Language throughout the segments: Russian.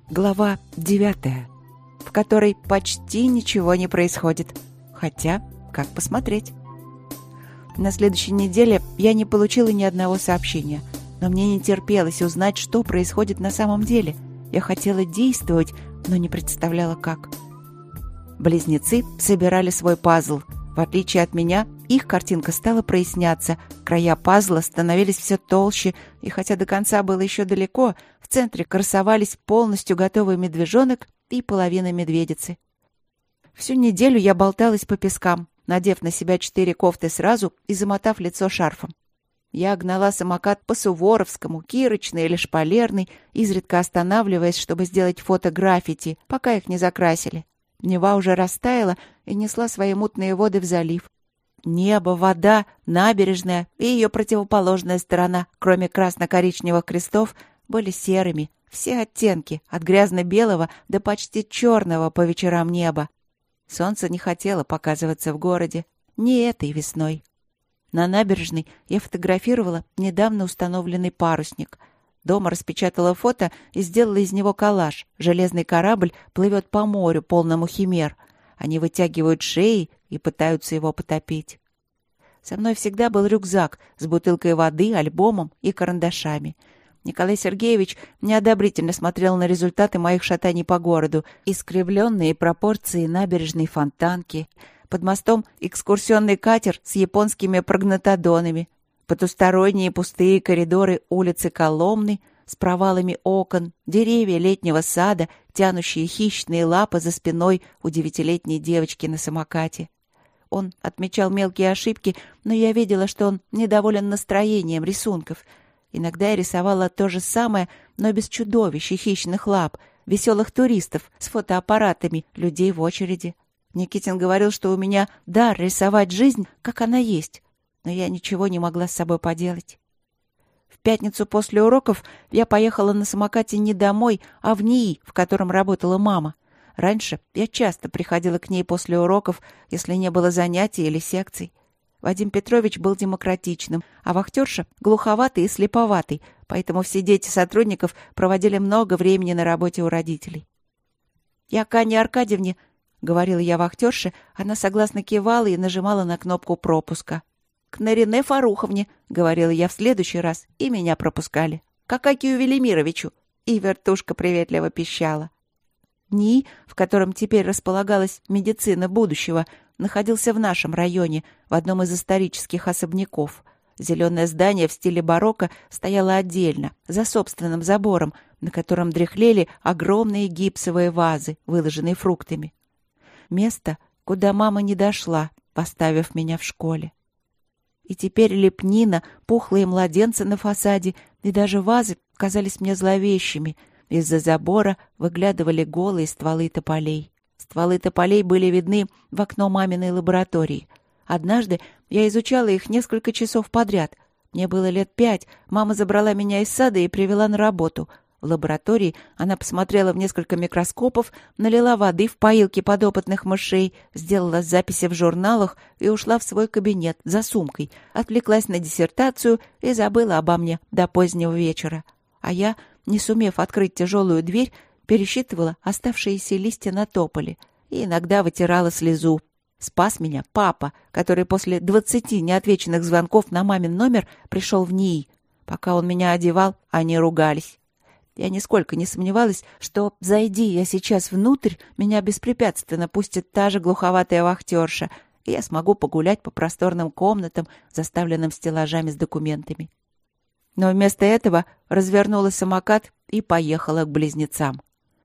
Глава 9, в которой почти ничего не происходит. Хотя, как посмотреть? На следующей неделе я не получила ни одного сообщения, но мне не терпелось узнать, что происходит на самом деле. Я хотела действовать, но не представляла, как. Близнецы собирали свой пазл. В отличие от меня, их картинка стала проясняться, края пазла становились все толще, и хотя до конца было еще далеко, в центре красовались полностью готовый медвежонок и половина медведицы. Всю неделю я болталась по пескам, надев на себя 4 кофты сразу и замотав лицо шарфом. Я гнала самокат по Суворовскому, Кирочной или Шпалерной, изредка останавливаясь, чтобы сделать фото граффити, пока их не закрасили. Нева уже растаяла и несла свои мутные воды в залив. Небо, вода, набережная и ее противоположная сторона, кроме красно-коричневых крестов, были серыми. Все оттенки, от грязно-белого до почти черного по вечерам неба. Солнце не хотело показываться в городе. Не этой весной. На набережной я фотографировала недавно установленный парусник. Дома распечатала фото и сделала из него коллаж. Железный корабль плывет по морю, полному химер. Они вытягивают шеи и пытаются его потопить. Со мной всегда был рюкзак с бутылкой воды, альбомом и карандашами. Николай Сергеевич неодобрительно смотрел на результаты моих шатаний по городу. Искривленные пропорции набережной Фонтанки. Под мостом экскурсионный катер с японскими прогнатодонами. Потусторонние пустые коридоры улицы Коломны с провалами окон, деревья летнего сада, тянущие хищные лапы за спиной у 9-летней девочки на самокате. Он отмечал мелкие ошибки, но я видела, что он недоволен настроением рисунков. Иногда я рисовала то же самое, но без чудовищ и хищных лап, веселых туристов с фотоаппаратами, людей в очереди. Никитин говорил, что у меня дар рисовать жизнь, как она есть, но я ничего не могла с собой поделать. В пятницу после уроков я поехала на самокате не домой, а в НИИ, в котором работала мама. Раньше я часто приходила к ней после уроков, если не было занятий или секций. Вадим Петрович был демократичным, а вахтерша — глуховатый и слеповатый, поэтому все дети сотрудников проводили много времени на работе у родителей. «Я к Анне Аркадьевне», — говорила я вахтерше, она согласно кивала и нажимала на кнопку пропуска. «К Нарине Фаруховне», — говорила я в следующий раз, и меня пропускали. «К Акакию Велимировичу», и вертушка приветливо пищала. НИИ, в котором теперь располагалась медицина будущего, находился в нашем районе, в одном из исторических особняков. Зеленое здание в стиле барокко стояло отдельно, за собственным забором, на котором дряхлели огромные гипсовые вазы, выложенные фруктами. Место, куда мама не дошла, поставив меня в школе. И теперь лепнина, пухлые младенцы на фасаде и даже вазы казались мне зловещими. Из-за забора выглядывали голые стволы тополей. Стволы тополей были видны в окно маминой лаборатории. Однажды я изучала их несколько часов подряд. Мне было лет 5, мама забрала меня из сада и привела на работу. В лаборатории она посмотрела в несколько микроскопов, налила воды в поилки подопытных мышей, сделала записи в журналах и ушла в свой кабинет за сумкой, отвлеклась на диссертацию и забыла обо мне до позднего вечера. А я, не сумев открыть тяжелую дверь, пересчитывала оставшиеся листья на тополе и иногда вытирала слезу. Спас меня папа, который после 20 неотвеченных звонков на мамин номер пришел в НИИ. Пока он меня одевал, они ругались. Я нисколько не сомневалась, что, зайди я сейчас внутрь, меня беспрепятственно пустит та же глуховатая вахтерша, и я смогу погулять по просторным комнатам, заставленным стеллажами с документами. Но вместо этого развернула самокат и поехала к близнецам.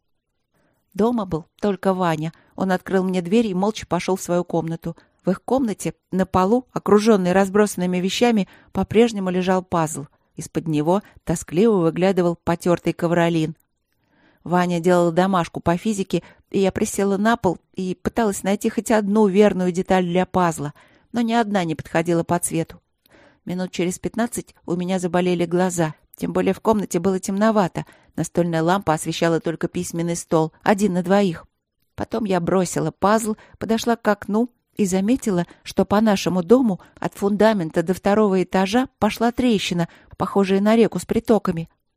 Дома был только Ваня. Он открыл мне дверь и молча пошел в свою комнату. В их комнате на полу, окруженный разбросанными вещами, по-прежнему лежал пазл. Из-под него тоскливо выглядывал потертый ковролин. Ваня делал домашку по физике, и я присела на пол и пыталась найти хоть одну верную деталь для пазла, но ни одна не подходила по цвету. Минут через 15 у меня заболели глаза, тем более в комнате было темновато. Настольная лампа освещала только письменный стол, 1 на 2. Потом я бросила пазл, подошла к окну и заметила, что по нашему дому от фундамента до 2-го этажа пошла трещина, похожая на реку с притоками.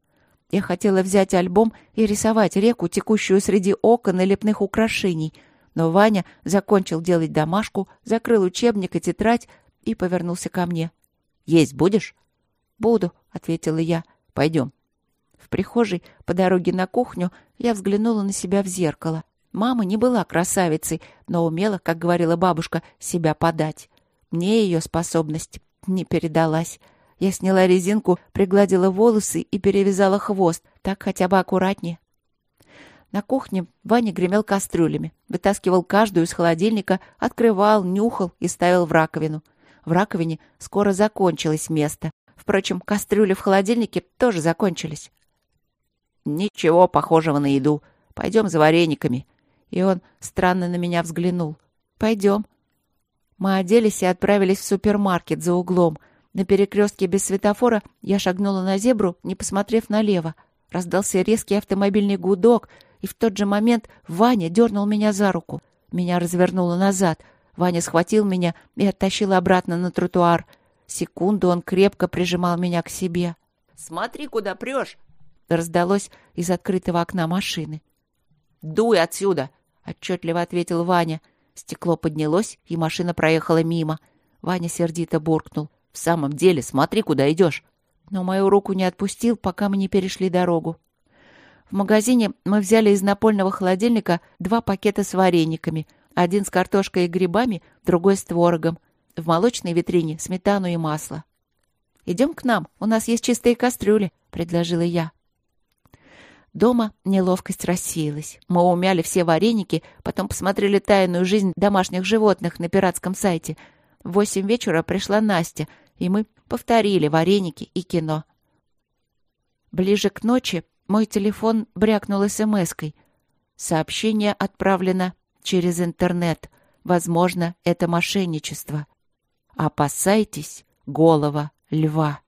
Я хотела взять альбом и рисовать реку, текущую среди окон и лепных украшений, но Ваня закончил делать домашку, закрыл учебник и тетрадь и повернулся ко мне. «Есть будешь?» «Буду», — ответила я. «Пойдем». В прихожей по дороге на кухню я взглянула на себя в зеркало. Мама не была красавицей, но умела, как говорила бабушка, себя подать. Мне ее способность не передалась. Я сняла резинку, пригладила волосы и перевязала хвост. Так хотя бы аккуратнее. На кухне Ваня гремел кастрюлями, вытаскивал каждую из холодильника, открывал, нюхал и ставил в раковину. В раковине скоро закончилось место. Впрочем, кастрюли в холодильнике тоже закончились. «Ничего похожего на еду. Пойдем за варениками». И он странно на меня взглянул. «Пойдем». Мы оделись и отправились в супермаркет за углом. На перекрестке без светофора я шагнула на зебру, не посмотрев налево. Раздался резкий автомобильный гудок, и в тот же момент Ваня дернул меня за руку. Меня развернуло назад. Ваня схватил меня и оттащил обратно на тротуар. Секунду он крепко прижимал меня к себе. «Смотри, куда прешь!» раздалось из открытого окна машины. «Дуй отсюда!» — отчетливо ответил Ваня. Стекло поднялось, и машина проехала мимо. Ваня сердито буркнул. «В самом деле, смотри, куда идешь!» Но мою руку не отпустил, пока мы не перешли дорогу. В магазине мы взяли из напольного холодильника 2 пакета с варениками. Один с картошкой и грибами, другой с творогом. В молочной витрине сметану и масло. «Идем к нам, у нас есть чистые кастрюли», — предложила я. Дома неловкость рассеялась. Мы умяли все вареники, потом посмотрели «Тайную жизнь домашних животных» на пиратском сайте. В 8 вечера пришла Настя, и мы повторили вареники и кино. Ближе к ночи мой телефон брякнул смс-кой. Сообщение отправлено через интернет. Возможно, это мошенничество. Опасайтесь голого льва.